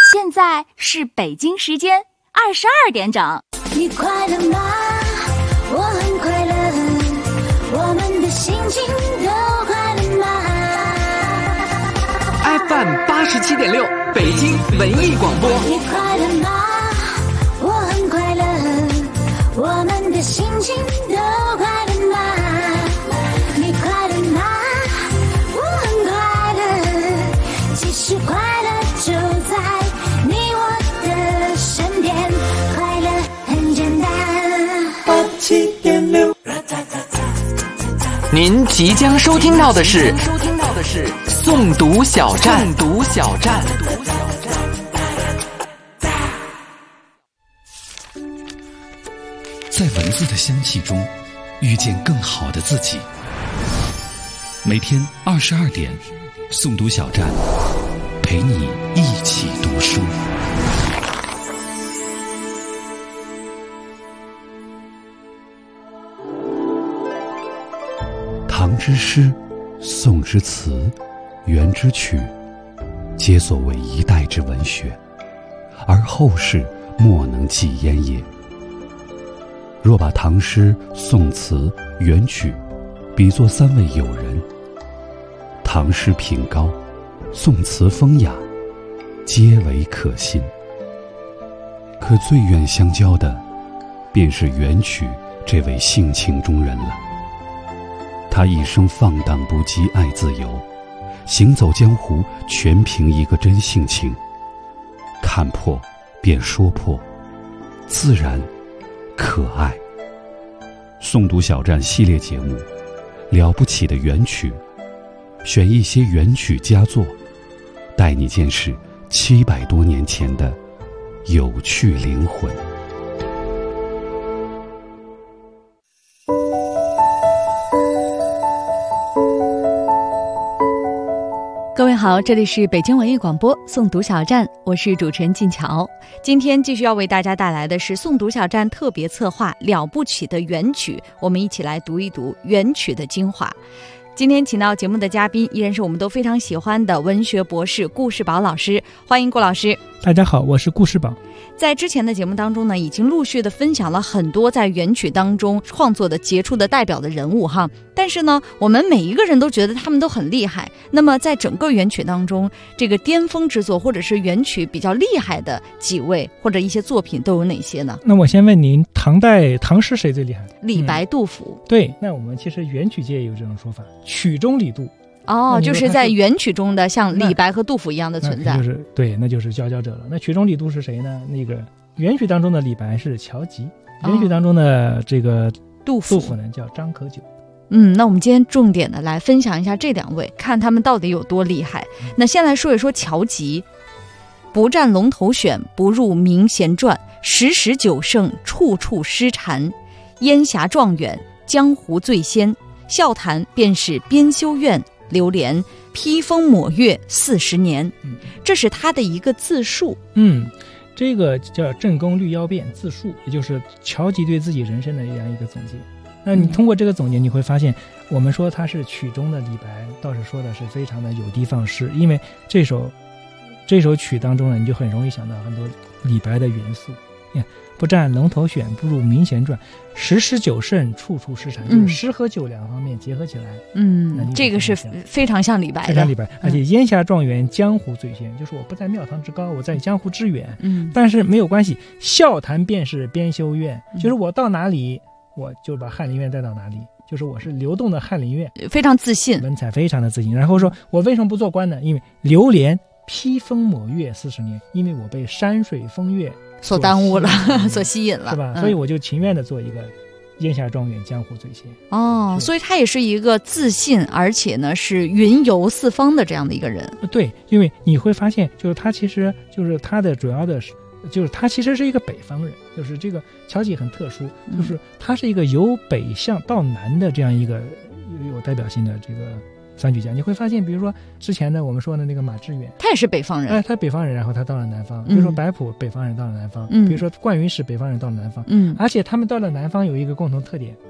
现在是北京时间22点整。 你快乐吗？我很快乐，我们的心情都快乐吗？ FM 87.6北京文艺广播。 你快乐吗？我很快乐，我们的心情都快乐吗？你快乐吗？我很快乐，其实快乐就在你我的身边，快乐很简单。87.6。 您即将收听到的是诵读小站。 在文字的香气中遇见更好的自己。每天22点，诵读小站陪你一起读书。唐之诗，宋之词，元之曲，皆所谓一代之文学，而后世莫能继焉也。若把唐诗、宋词、元曲比作三位友人，唐诗品高，宋词风雅，皆为可信。可最愿相交的，便是元曲这位性情中人了。他一生放荡不羁，爱自由，行走江湖全凭一个真性情，看破便说破，自然可爱。诵读小站系列节目，了不起的元曲，选一些元曲佳作，带你见识700多年前的有趣灵魂。 各位好，这里是北京文艺广播诵读小站，我是主持人静乔。今天继续要为大家带来的是诵读小站特别策划了不起的元曲，我们一起来读一读元曲的精华。今天请到节目的嘉宾依然是我们都非常喜欢的文学博士顾世宝老师，欢迎顾老师。 大家好，我是顾世宝。 在之前的节目当中呢，已经陆续的分享了很多在元曲当中创作的杰出的代表的人物哈，但是呢，我们每一个人都觉得他们都很厉害。那么在整个元曲当中，这个巅峰之作或者是元曲比较厉害的几位或者一些作品都有哪些呢？ 那我先问您，唐诗谁最厉害？ 李白、杜甫。 对，那我们其实元曲界也有这种说法，曲中李杜。 哦，就是在元曲中的像李白和杜甫一样的存在。 那就是佼佼者了。那曲中李杜是谁呢？那个元曲当中的李白是乔吉，元曲当中的这个杜甫呢叫张可久。 那我们今天重点的来分享一下这两位，看他们到底有多厉害。那先来说一说乔吉。不占龙头选，不入名贤传，时时久胜，处处诗禅。烟霞状元，江湖最仙。笑谈便是编修院，流连披风抹月40年。这是他的一个自述。 这个叫正宫绿腰变自述，也就是乔吉对自己人生的这样一个总结。那你通过这个总结，你会发现我们说他是曲中的李白，倒是说的是非常的有的放矢，因为这首曲当中呢，你就很容易想到很多李白的元素。不占龙头选，不入名贤传，时时久胜，处处诗禅。就是诗和酒两方面结合起来。 这个是非常像李白的， 非常李白。而且烟霞状元，江湖最仙，就是我不在庙堂之高，我在江湖之远。但是没有关系，笑谈便是编修院，就是我到哪里，我就把翰林院带到哪里，就是我是流动的翰林院， 非常自信， 文采非常的自信。然后说我为什么不做官呢？因为流连披风抹月40年，因为我被山水风月所耽误了，所吸引了， 是吧？所以我就情愿的做一个烟霞状元，江湖最仙。 所以他也是一个自信，而且呢是云游四方的这样的一个人。 对，因为你会发现，就是他其实就是他的主要的，就是他其实是一个北方人，就是这个乔吉很特殊，就是他是一个由北向到南的这样一个有代表性的这个散曲家。你会发现，比如说之前的我们说的那个马致远， 他也是北方人， 他北方人，然后他到了南方。比如说白朴，北方人到了南方。比如说冠云是北方人到了南方。而且他们到了南方有一个共同特点，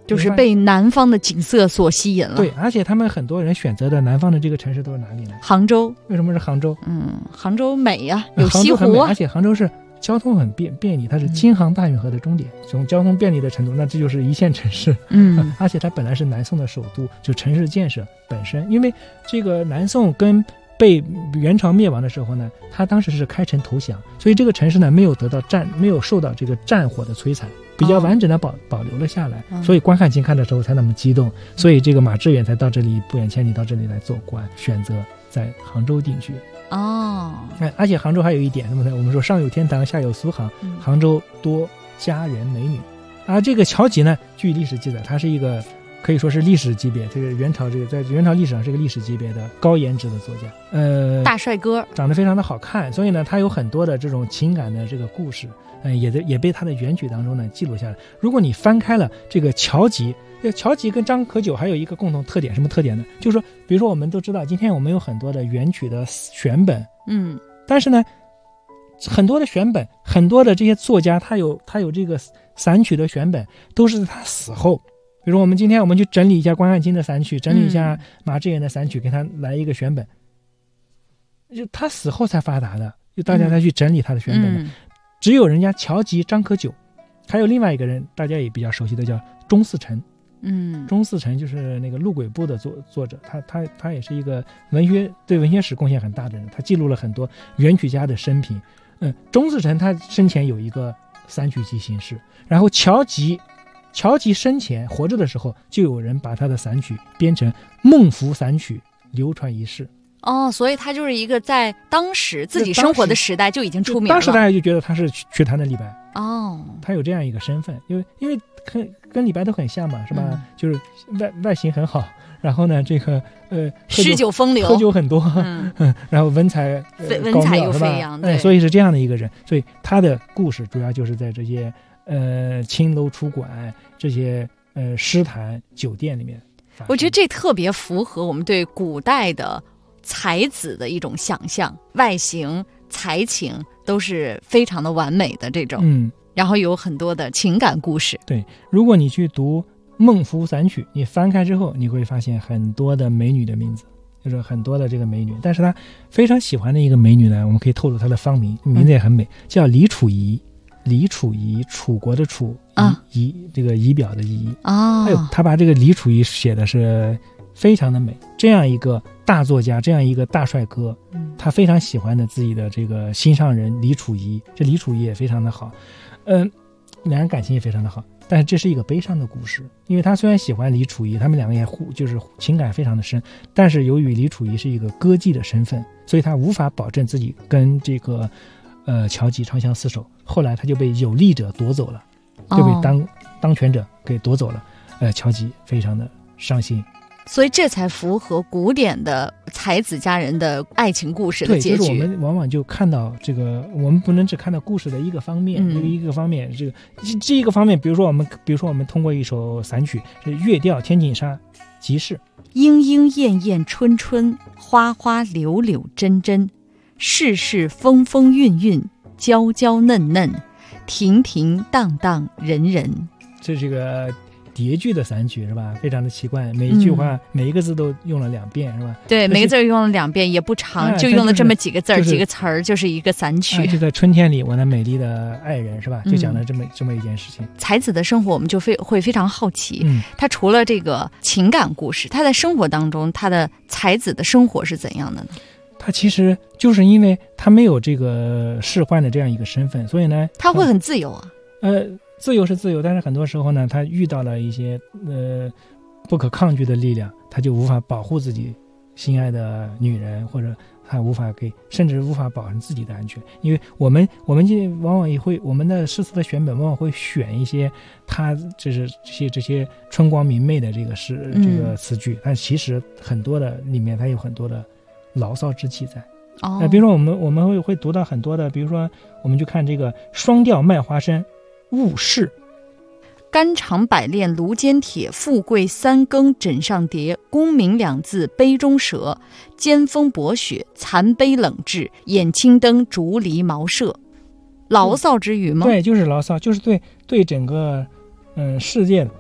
就是被南方的景色所吸引了。 对，而且他们很多人选择的南方的这个城市都是哪里呢？ 杭州。 为什么是杭州？ 杭州美呀，有西湖啊， 而且杭州是交通很便利，它是京杭大运河的终点，这种交通便利的程度，那这就是一线城市。而且它本来是南宋的首都，就城市建设本身，因为这个南宋跟被元朝灭亡的时候呢，他当时是开城投降，所以这个城市呢没有受到这个战火的摧残，比较完整的保留了下来，所以关汉卿看的时候才那么激动，所以这个马致远才到这里不远千里到这里来做官，选择在杭州定居。而且杭州还有一点，那么我们说上有天堂，下有苏杭，杭州多佳人美女。而这个乔吉呢，据历史记载，他是一个可以说是历史级别，这个元朝在元朝历史上是一个历史级别的高颜值的作家， 大帅哥， 长得非常的好看，所以呢，他有很多的这种情感的这个故事，也被他的元曲当中呢记录下来。如果你翻开了这个乔吉跟张可久还有一个共同特点，什么特点呢？就是说，比如说我们都知道，今天我们有很多的元曲的选本，但是呢，很多的选本，很多的这些作家，他有这个散曲的选本，都是他死后。比如说，今天我们去整理一下关汉卿的散曲，整理一下马致远的散曲，给他来一个选本，就他死后才发达的，就大家才去整理他的选本的。只有人家乔吉、张可久，还有另外一个人，大家也比较熟悉的叫钟嗣成。钟嗣成就是那个《陆轨部》的作者，他也是一个对文学史贡献很大的人，他记录了很多元曲家的生平。钟嗣成他生前有一个散曲集形式，然后乔吉生前活着的时候，就有人把他的散曲编成孟福散曲，流传一世。 所以他就是一个在当时自己生活的时代就已经出名了。 当时大家就觉得他是曲坛的李白。他有这样一个身份，因为跟李白都很像嘛，是吧？就是外形很好，然后呢，这个诗酒风流， 喝酒很多，然后文采又飞扬， 所以是这样的一个人。所以他的故事主要就是在这些青楼楚馆、这些诗坛酒店里面。 我觉得这特别符合我们对古代的才子的一种想象，外形、才情都是非常的完美的这种。然后有很多的情感故事。对， 如果你去读孟福散曲，你翻开之后，你会发现很多的美女的名字，就是很多的这个美女。但是他非常喜欢的一个美女呢，我们可以透露她的芳名，名字也很美，叫李楚仪。李楚仪，楚国的楚，这个仪表的仪。还有他把这个李楚仪写的是非常的美。这样一个大作家，这样一个大帅哥，他非常喜欢的自己的这个心上人李楚仪。这李楚仪也非常的好，两人感情也非常的好。但是这是一个悲伤的故事，因为他虽然喜欢李楚仪，他们两个也就是情感非常的深，但是由于李楚仪是一个歌妓的身份，所以他无法保证自己跟这个乔吉长相厮守。后来他就被有力者夺走了，就被当权者给夺走了。乔吉非常的伤心。 所以这才符合古典的才子佳人的爱情故事的结局。对， 就是我们往往就看到这个，我们不能只看到故事的一个方面，一个方面，这一个方面，比如说我们通过一首散曲是《月调天锦沙集市》， 莺莺燕燕春春，花花柳柳真真，世事风风韵韵，娇娇嫩嫩，停停荡荡人人。 这个叠句的散曲是吧？非常的奇怪，每一句话、每一个字都用了2遍是吧？ 对，每个字用了2遍，也不长，就用了这么几个字、几个词儿，就是一个散曲。 就在春天里，我那美丽的爱人是吧？就讲了这么一件事情。 才子的生活，我们就会非常好奇。他除了这个情感故事，他在生活当中，他的才子的生活是怎样的呢？ 他其实就是因为他没有这个仕宦的这样一个身份，所以呢， 他会很自由啊。 自由是自由，但是很多时候呢，他遇到了一些不可抗拒的力量，他就无法保护自己心爱的女人，或者他甚至无法保证自己的安全。因为我们往往也会，我们的诗词的选本往往会选一些他就是这些春光明媚的这个词句，但其实很多的里面它有很多的牢骚之气在。比如说我们会读到很多的，比如说我们就看这个双调卖花生误事， 肝肠百炼炉间铁，富贵3更枕上叠，功名2字杯中折，尖风薄雪残杯冷炙，眼青灯竹篱茅舍。牢骚之语吗？ 对，就是牢骚，就是对整个世界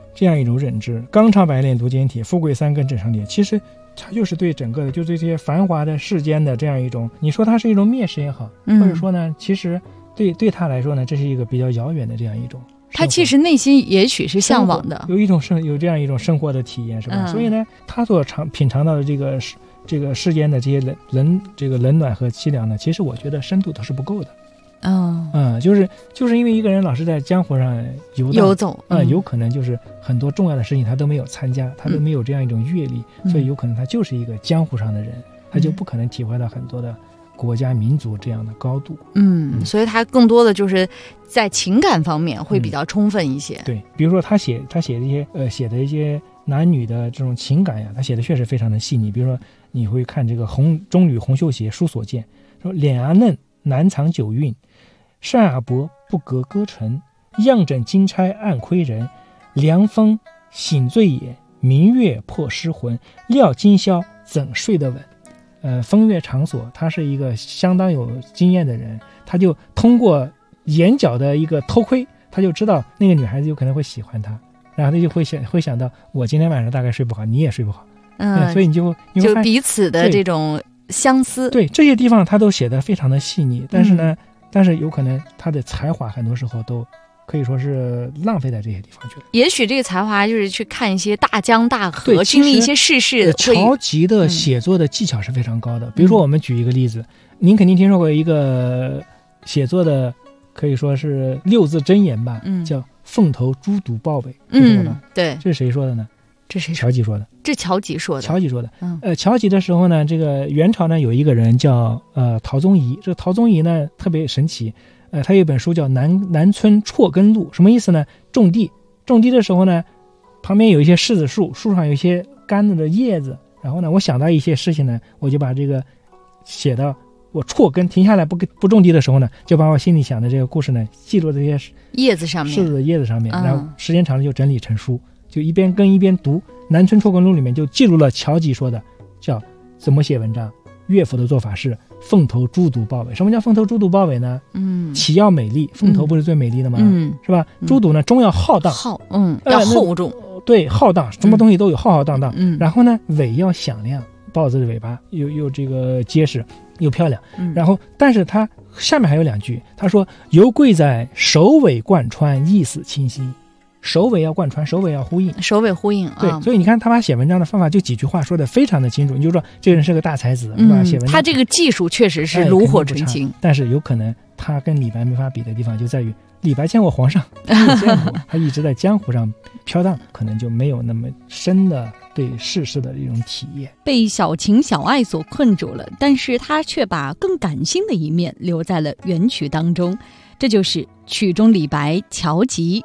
这样一种认知。纲常白练读简体，富贵三更正常点，其实它就是对整个的，就对这些繁华的世间的这样一种，你说它是一种蔑视也好，或者说呢，其实对他来说呢，这是一个比较遥远的这样一种。 他其实内心也许是向往的， 有这样一种生活的体验，是吧？所以呢，他所品尝到的这个世间的这些冷暖和凄凉呢，其实我觉得深度都是不够的。就是因为一个人老是在江湖上游走，有可能就是很多重要的事情他都没有参加，他都没有这样一种阅历，所以有可能他就是一个江湖上的人，他就不可能体会到很多的国家民族这样的高度。 所以他更多的就是在情感方面会比较充分一些。 对，比如说他写的一些男女的这种情感呀，他写的确实非常的细腻。比如说你会看这个中吕红袖写书所见，说脸啊嫩，难藏酒韵，扇啊薄，不隔歌尘，样枕金钗暗窥人，凉风醒醉眼，明月破失魂，料今宵怎睡得稳。风月场所，他是一个相当有经验的人，他就通过眼角的一个偷窥，他就知道那个女孩子有可能会喜欢他，然后他就会想到我今天晚上大概睡不好，你也睡不好，所以你会彼此的这种相思。 对，这些地方他都写得非常的细腻，但是有可能他的才华很多时候都可以说是浪费在这些地方去了。 也许这个才华就是去看一些大江大河，经历一些世事。 乔吉的写作的技巧是非常高的。比如说我们举一个例子，您肯定听说过一个写作的可以说是6字真言吧，叫凤头猪肚豹尾， 对， 这是谁说的呢？ 这谁？ 乔吉说的。 这乔吉说的。 乔吉的时候呢，这个元朝呢有一个人叫陶宗仪，这个陶宗仪呢特别神奇，他有一本书叫南村辍根录，什么意思呢？种地的时候呢，旁边有一些柿子树，树上有一些干了的叶子，然后呢，我想到一些事情呢，我就把这个写到我辍根停下来不种地的时候呢，就把我心里想的这个故事呢记录在这些叶子上面， 柿子的叶子上面，然后时间长了就整理成书，就一边跟一边读。南村辍根录里面就记录了乔吉说的，叫怎么写文章。乐府的做法是凤头猪肚豹尾。什么叫凤头猪肚豹尾呢？起要美丽，凤头不是最美丽的吗？是吧？猪肚呢，终要浩荡， 要厚重， 对，浩荡，什么东西都有浩浩荡荡。然后呢，尾要响亮，豹子的尾巴又这个结实又漂亮。然后，但是它下面还有2句，他说：“犹贵在首尾贯穿，意思清晰。”首尾要贯穿，首尾要呼应，对，所以你看他把写文章的方法就几句话说的非常的清楚，你就说这个人是个大才子，是吧？写文章他这个技术确实是炉火纯青， 但是有可能他跟李白没法比的地方就在于，李白见过皇上，他一直在江湖上飘荡，可能就没有那么深的对世事的一种体验， 被小情小爱所困住了，但是他却把更感性的一面留在了元曲当中，这就是曲中李白乔吉。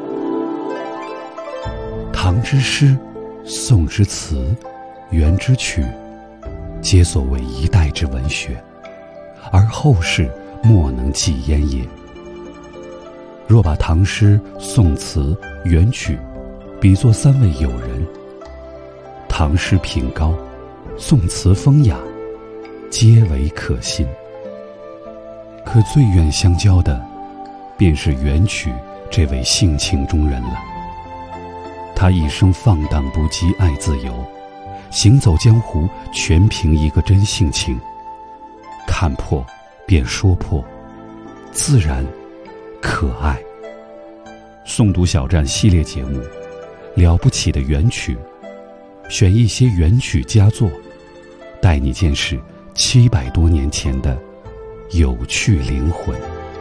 唐之诗，宋之词，元之曲，皆所谓一代之文学，而后世莫能继焉也。若把唐诗、宋词、元曲比作3位友人，唐诗品高，宋词风雅，皆为可信。可最愿相交的，便是元曲这位性情中人了。他一生放荡不羁，爱自由，行走江湖全凭一个真性情，看破便说破，自然可爱。诵读小站系列节目，了不起的元曲，选一些元曲佳作，带你见识700多年前的有趣灵魂。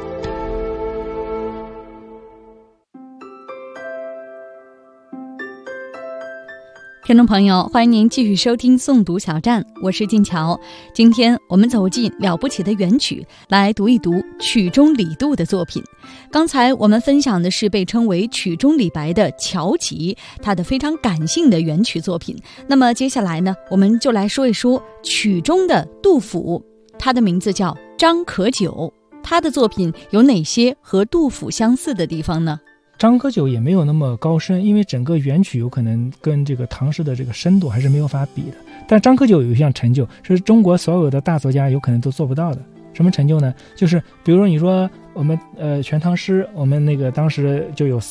听众朋友，欢迎您继续收听诵读小站，我是静乔。今天我们走进了不起的元曲，来读一读曲中李杜的作品。刚才我们分享的是被称为曲中李白的乔吉，他的非常感性的元曲作品。那么接下来呢，我们就来说一说曲中的杜甫，他的名字叫张可久。他的作品有哪些和杜甫相似的地方呢？ 张可久也没有那么高深，因为整个元曲有可能跟这个唐诗的这个深度还是没有法比的。但张可久有一项成就，是中国所有的大作家有可能都做不到的。什么成就呢？就是比如说你说我们全唐诗，我们那个当时就有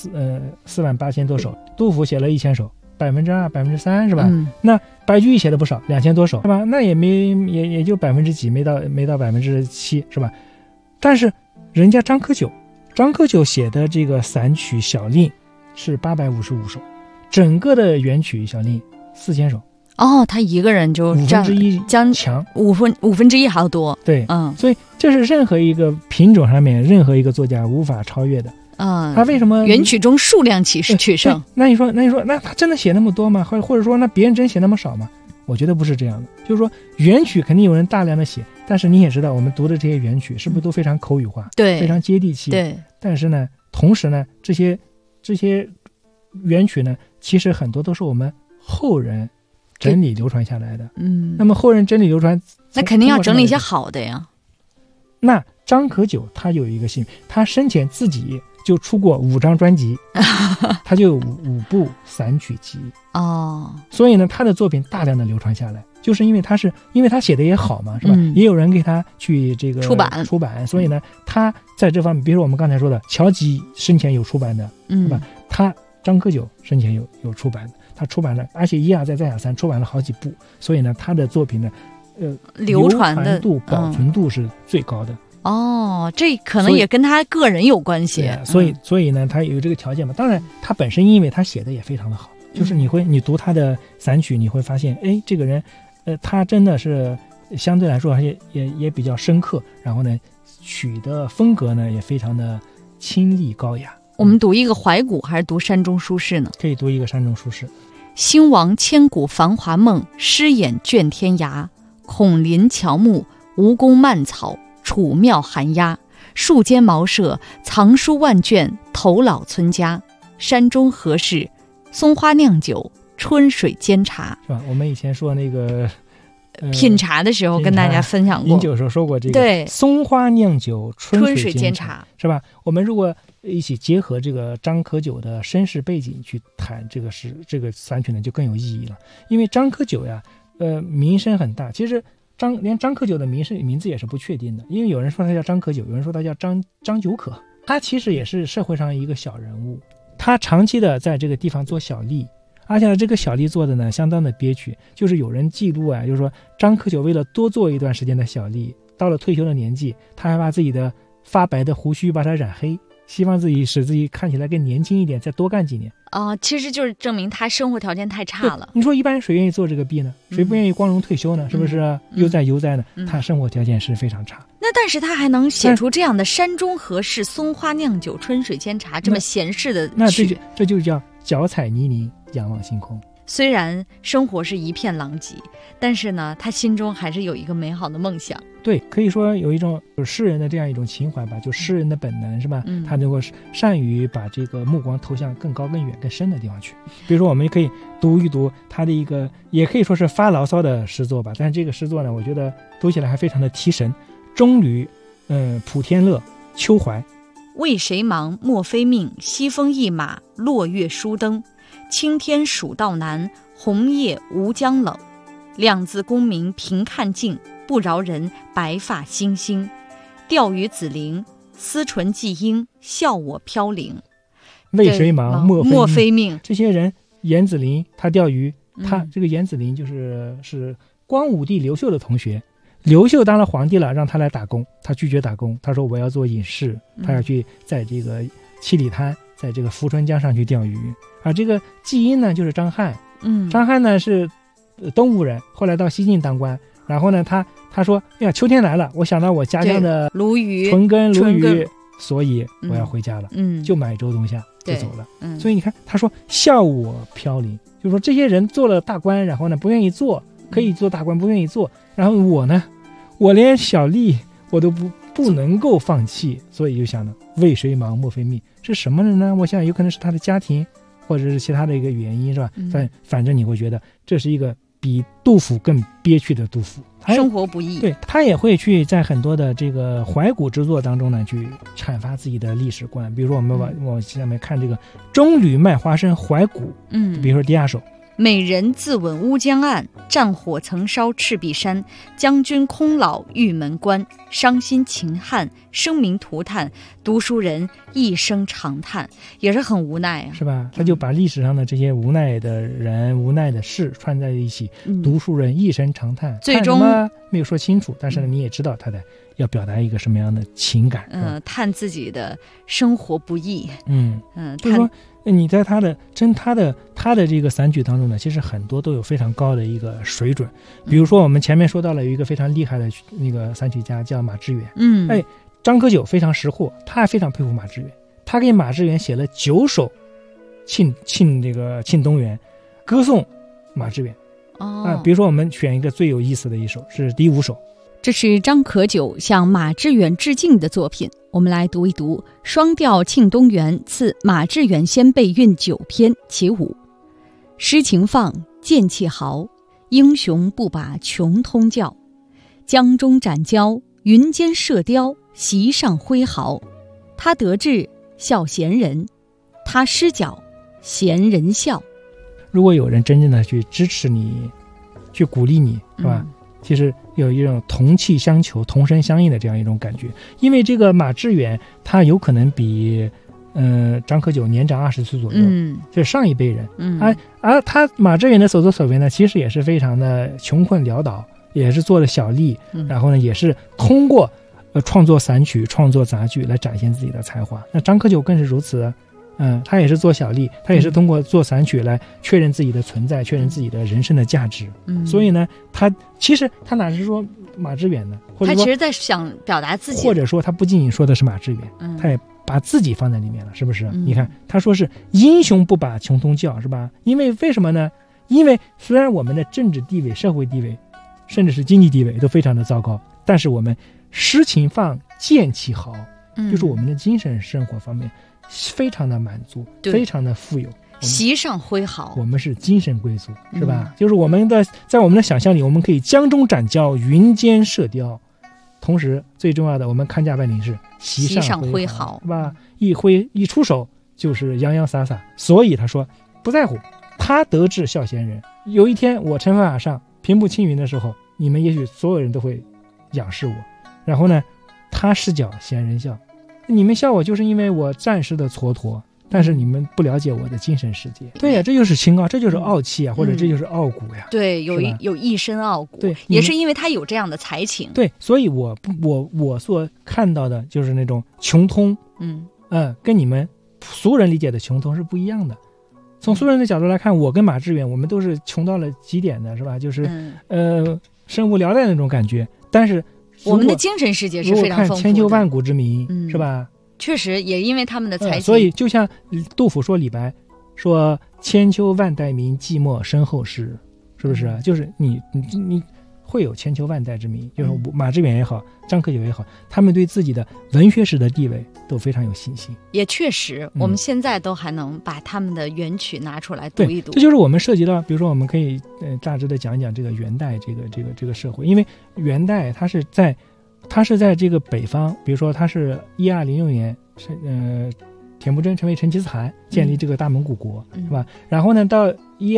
48000多首，杜甫写了1000首，2%、3%是吧？那白居易写的不少，2000多首是吧？那也就几%，没到7%是吧？但是人家张可久写的这个散曲小令是855首，整个的元曲小令4000首。 哦，他一个人就占 1/5 将强五分之一还要多。 对，所以这是任何一个品种上面任何一个作家无法超越的。他为什么元曲中数量取胜？ 那你说，那他真的写那么多吗？或者说，那别人真写那么少吗？我觉得不是这样的。就是说，元曲肯定有人大量的写，但是你也知道，我们读的这些元曲是不是都非常口语化， 对， 非常接地气？ 对。 但是呢，同时呢，这些元曲呢，其实很多都是我们后人整理流传下来的。那么后人整理流传， 那肯定要整理一些好的呀。 那张可久他有一个幸运，他生前自己就出过5张专辑，他就有5部散曲集。所以呢，他的作品大量的流传下来，就是因为他写的也好嘛，是吧？也有人给他去这个出版，所以呢，他在这方面，比如说我们刚才说的，乔吉生前有出版的，是吧？他张可久生前有出版的。他出版了，而且一而再再而三出版了好几部，所以呢，他的作品呢， 流传度、保存度是最高的。 这可能也跟他个人有关系。 所以呢，他有这个条件嘛。当然，他本身因为他写的也非常的好，就是你读他的散曲，你会发现，哎，这个人，他真的是相对来说也比较深刻，然后呢，曲的风格呢也非常的清丽高雅。 我们读一个怀古还是读山中书士呢？ 可以读一个山中书士。 兴亡千古繁华梦，诗眼卷天涯。孔林乔木，吴宫蔓草，楚庙寒鸦。树间茅舍，藏书万卷，头老村家。山中何事？松花酿酒，春水煎茶。 是吧？我们以前说那个品茶的时候跟大家分享过， 饮酒的时候说过这个。 对， 松花酿酒，春水煎茶， 是吧？我们如果一起结合这个张可久的身世背景去谈这个散曲呢，就更有意义了。因为张可久呀，名声很大，其实连张可久的名字也是不确定的，因为有人说他叫张可久，有人说他叫张九可，他其实也是社会上一个小人物，他长期的在这个地方做小吏，而且这个小吏做的呢相当的憋屈，就是有人记录啊，就是说张可久为了多做一段时间的小吏，到了退休的年纪，他还把自己的发白的胡须把它染黑，希望使自己看起来更年轻一点，再多干几年。 其实就是证明他生活条件太差了。 你说一般人谁愿意做这个弊呢？谁不愿意光荣退休呢？是不是悠哉呢？他生活条件是非常差。 那但是他还能写出这样的山中何事，松花酿酒，春水煎茶这么闲适的曲， 那这就叫脚踩泥泞，仰望星空。 虽然生活是一片狼藉，但是呢，他心中还是有一个美好的梦想。 对，可以说有一种诗人的这样一种情怀吧，就诗人的本能，是吧？他能够善于把这个目光投向更高、更远、更深的地方去。比如说，我们可以读一读他的一个，也可以说是发牢骚的诗作吧。但是这个诗作呢，我觉得读起来还非常的提神。中吕，普天乐，秋怀。 为谁忙？莫非命。西风一马，落月疏灯。青天蜀道难，红叶吴江冷。两字功名凭看尽，不饶人白发星星。钓鱼子陵，思纯季鹰，笑我飘零。 为谁忙？ 莫非命。 这些人，严子陵他钓鱼，他这个严子陵是光武帝刘秀的同学。刘秀当了皇帝了，让他来打工，他拒绝打工，他说我要做隐士，他要去在这个七里滩，在这个富春江上去钓鱼。而这个季鹰呢，就是张翰。张翰呢是东吴人，后来到西晋当官。然后呢，他说，哎呀，秋天来了，我想到我家乡的鲈鱼， 纯根鲈鱼，所以我要回家了。就买舟东下就走了。所以你看，他说笑我飘零，就是说这些人做了大官，然后呢不愿意做，可以做大官不愿意做，然后我呢，我连小吏我都不能够放弃，所以就想了，为谁忙莫非命，是什么人呢？我想有可能是他的家庭，或者是其他的一个原因，是吧？反正你会觉得这是一个比杜甫更憋屈的杜甫， 生活不易。 对，他也会去在很多的这个怀古之作当中呢，去阐发自己的历史观。比如说我们往下面看这个中吕卖花生怀古，比如说第二首， 美人自刎乌江岸，战火曾烧赤壁山。将军空老玉门关，伤心秦汉，生民涂炭。读书人一声长叹，也是很无奈啊， 是吧？他就把历史上的这些无奈的人、无奈的事串在一起。读书人一声长叹， 最终没有说清楚，但是呢，你也知道他的要表达一个什么样的情感。 叹自己的生活不易。 就是说。你在他的这个散曲当中呢，其实很多都有非常高的一个水准。比如说我们前面说到了有一个非常厉害的那个散曲家叫马致远。张可久非常识货，他还非常佩服马致远，他给马致远写了9首庆东元，歌颂马致远。比如说我们选一个最有意思的一首，是第5首。 这是张可久向马致远致敬的作品，我们来读一读。双调庆东元赐马致远先辈韵9篇其5。诗情放，剑气豪，英雄不把穷通教。江中斩蛟，云间射雕，席上挥毫。他得志笑贤人，他失脚贤人笑。 如果有人真正的去支持你，去鼓励你，是吧？其实有一种同气相求、同声相应的这样一种感觉。因为这个马致远他有可能比张可久年长20岁左右，就是上一辈人。而他马致远的所作所为呢，其实也是非常的穷困潦倒，也是做了小吏，然后呢也是通过创作散曲、创作杂剧来展现自己的才华。那张可久更是如此。他也是做小吏，他也是通过做散曲来确认自己的存在，确认自己的人生的价值。所以呢，他其实他哪是说马致远呢？或者说他其实在想表达自己， 或者说他不仅仅说的是马致远，他也把自己放在里面了，是不是？你看他说是英雄不把穷通教，是吧？为什么呢？因为虽然我们的政治地位、社会地位，甚至是经济地位都非常的糟糕，但是我们诗情放，剑气豪，就是我们的精神生活方面非常的满足，非常的富有， 席上挥毫， 我们是精神贵族，是吧？就是我们的在我们的想象里，我们可以江中斩蛟，云间射雕，同时最重要的，我们看家本领是席上挥毫，是吧？一出手就是洋洋洒洒。所以他说不在乎，他得志笑贤人。有一天我乘风而上，平步青云的时候，你们也许所有人都会仰视我。然后呢，他失脚贤人笑。你们笑我就是因为我暂时的蹉跎，但是你们不了解我的精神世界。对呀，这就是清高，这就是傲气啊，或者这就是傲骨呀。对， 有一身傲骨。 对， 也是因为他有这样的才情。 对，所以我所看到的就是那种穷通，跟你们俗人理解的穷通是不一样的。从俗人的角度来看，我跟马致远，我们都是穷到了极点的，是吧？就是生无聊赖那种感觉，但是。 我们的精神世界是非常丰富的， 看千秋万古之名，是吧？ 确实，也因为他们的才情。 所以，就像杜甫说李白，说千秋万代名，寂寞身后事，是不是？就是你会有千秋万代之名，就是马致远也好，张可久也好，他们对自己的文学史的地位都非常有信心。 也确实，我们现在都还能把他们的原曲拿出来读一读。 这就是我们涉及到，比如说我们可以大致的讲一讲这个元代这个社会，因为元代它是在这个北方，比如说它是1206年田不真成为成吉思汗，建立这个大蒙古国，是吧？然后呢，到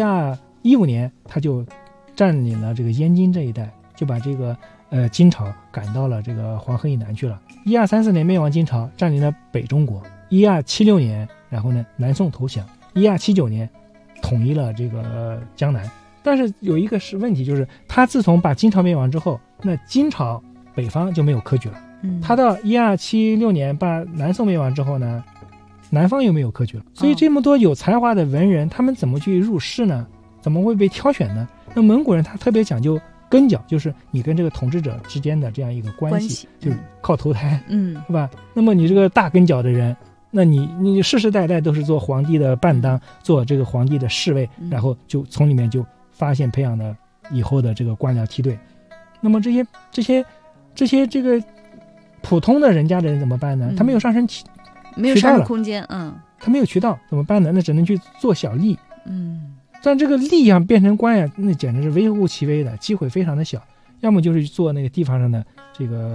1215年他就占领了这个燕京这一带，就把这个金朝赶到了这个黄河以南去了。1234年灭亡金朝，占领了北中国。1276年，然后呢南宋投降。1279年统一了这个江南。但是有一个问题，就是他自从把金朝灭亡之后，那金朝北方就没有科举了。他到1276年把南宋灭亡之后呢，南方又没有科举了。所以这么多有才华的文人，他们怎么去入仕呢？怎么会被挑选呢？那蒙古人他特别讲究根脚，就是你跟这个统治者之间的这样一个关系，就是靠投胎，是吧？那么你这个大根脚的人，那你世世代代都是做皇帝的伴当，做这个皇帝的侍卫，然后就从里面就发现培养了以后的这个官僚梯队。那么这些这个普通的人家的人怎么办呢？他没有上升没有上升空间， 他没有渠道怎么办呢？那只能去做小吏，但这个吏啊变成官呀，那简直是微乎其微的，机会非常的小。要么就是做那个地方上的这个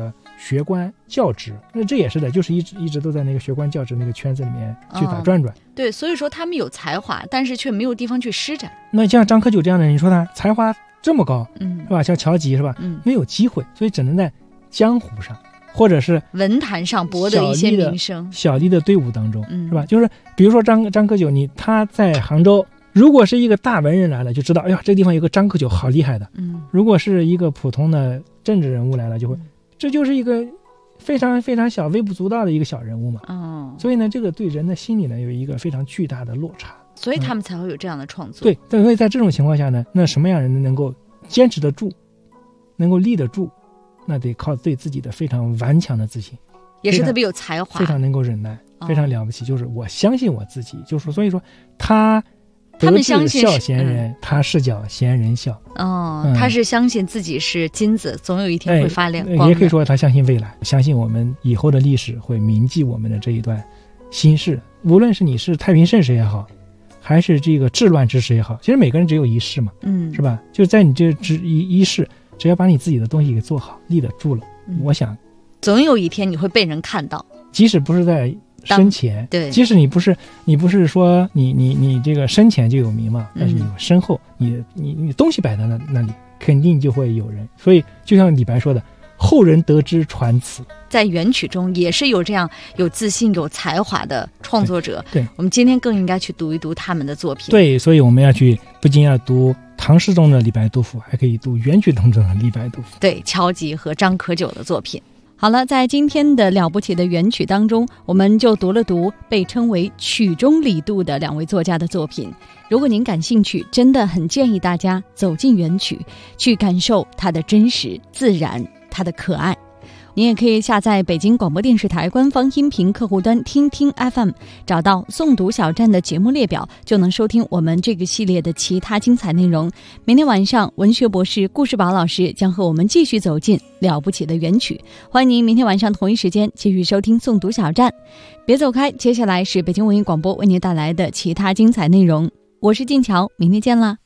学官教职，那这也是的，就是一直都在那个学官教职那个圈子里面去打转转。 对，所以说他们有才华，但是却没有地方去施展。 那像张克九这样的人，你说他才华这么高，是吧？像乔吉是吧？没有机会，所以只能在江湖上或者是文坛上博得一些名声， 小弟的队伍当中，是吧？就是比如说张克九，他在杭州。如果是一个大文人来了，就知道，哎呀，这个地方有个张克九，好厉害的。如果是一个普通的政治人物来了，就会，这就是一个非常非常小、微不足道的一个小人物嘛。所以呢，这个对人的心理呢有一个非常巨大的落差。 所以他们才会有这样的创作。 对，所以在这种情况下呢，那什么样人能够坚持得住，能够立得住，那得靠对自己的非常顽强的自信， 也是特别有才华， 非常能够忍耐，非常了不起。就是我相信我自己，就是所以说他们相信笑闲人，他是叫闲人笑。 他是相信自己是金子，总有一天会发亮光。 也可以说他相信未来，相信我们以后的历史会铭记我们的这一段心事。无论是你是太平盛世也好，还是这个治乱之时也好，其实每个人只有一世嘛，是吧？就在你这一世，只要把你自己的东西给做好，立得住了，我想总有一天你会被人看到， 即使不是在生前， 对， 即使你不是说你这个生前就有名嘛，但是你身后你东西摆在那里，肯定就会有人。所以就像李白说的，后人得知传此。 在元曲中也是有这样有自信有才华的创作者， 对， 我们今天更应该去读一读他们的作品。 对，所以我们不仅要读唐诗中的李白杜甫，还可以读元曲当中的李白杜甫。 对，乔吉和张可久的作品。好了，在今天的了不起的元曲当中，我们就读了读被称为曲中李杜的两位作家的作品。如果您感兴趣，真的很建议大家走进元曲，去感受它的真实、自然，它的可爱。您也可以下载北京广播电视台官方音频客户端听听 FM， 找到诵读小站的节目列表，就能收听我们这个系列的其他精彩内容。明天晚上，文学博士顾世宝老师将和我们继续走进了不起的元曲。欢迎您明天晚上同一时间继续收听诵读小站，别走开，接下来是北京文艺广播为您带来的其他精彩内容。我是静乔，明天见啦。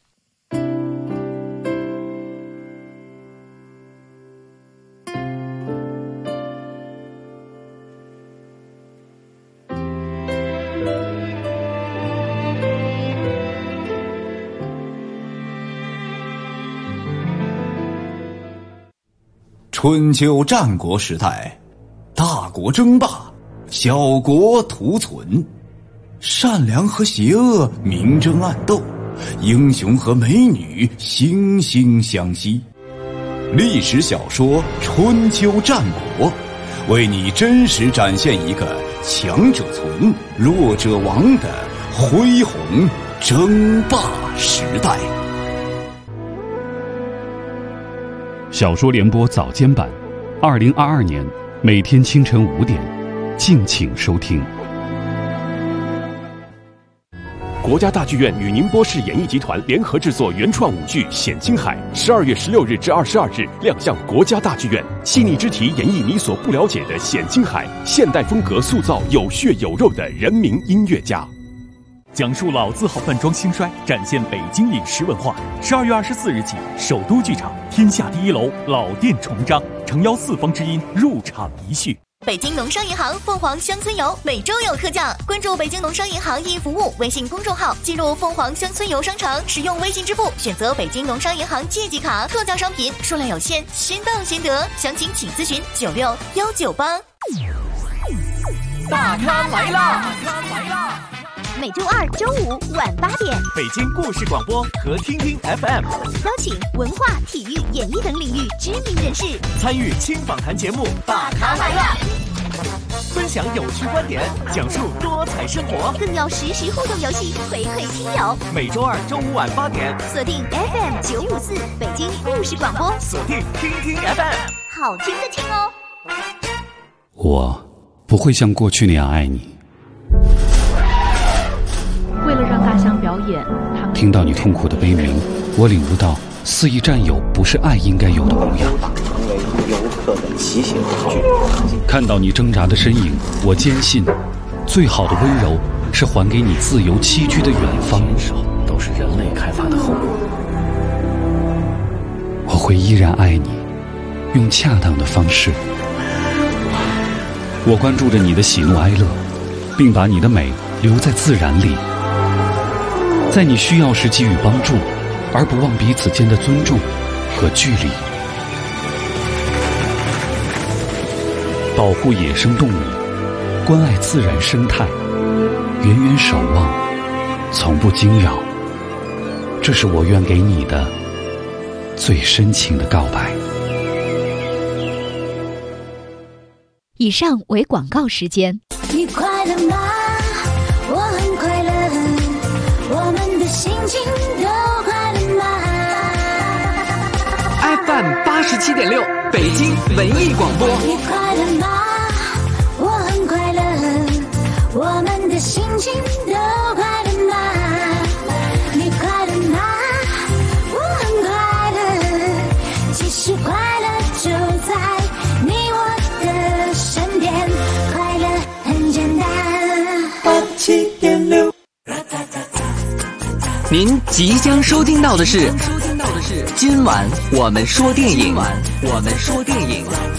春秋战国时代，大国争霸，小国图存，善良和邪恶明争暗斗，英雄和美女惺惺相惜。历史小说《春秋战国》，为你真实展现一个强者存，弱者亡的恢宏争霸时代。 小说联播早间版，2022年每天清晨5点，敬请收听。 国家大剧院与宁波市演艺集团联合制作原创舞剧《显青海》，12月16日至22日亮相国家大剧院，细腻之题演绎你所不了解的显青海，现代风格塑造有血有肉的人民音乐家。讲述老字号饭庄兴衰，展现北京饮食文化。12月24日起，首都剧场天下第一楼老店重张，诚邀四方之音入场一叙。 北京农商银行凤凰乡村游每周有特价，关注北京农商银行易服务微信公众号，进入凤凰乡村游商城，使用微信支付，选择北京农商银行借记卡，特价商品数量有限，先到先得，详情请咨询961988。 大咖来啦！ 每周二、周五晚8点， 北京故事广播和听听 FM 邀请文化、体育、演艺等领域知名人士参与轻访谈节目《大咖来了》，分享有趣观点，讲述多彩生活， 更要实时互动游戏回馈听友。 每周二、周五晚8点， 锁定 FM 954北京故事广播， 锁定听听 FM， 好听的听哦。 我不会像过去那样爱你。 为了让大象表演，他们听到你痛苦的悲鸣，我领悟到肆意占有不是爱应该有的模样。 成为游客的骑行工具。 看到你挣扎的身影，我坚信，最好的温柔是还给你自由栖居的远方。 都是人类开发的后果。 我会依然爱你，用恰当的方式我关注着你的喜怒哀乐，并把你的美留在自然里，在你需要时给予帮助，而不忘彼此间的尊重和距离。保护野生动物，关爱自然生态，远远守望，从不惊扰，这是我愿给你的最深情的告白。 以上为广告时间。 你快乐吗？我很快乐，我们的心情都快乐吗 FM 87.6北京文艺广播。 你快乐吗？我很快乐，我们的心情都快乐吗？你快乐吗？我很快乐，其实快乐就在你我的身边，快乐很简单。87.6。 您即将收听到的是今晚我们说电影。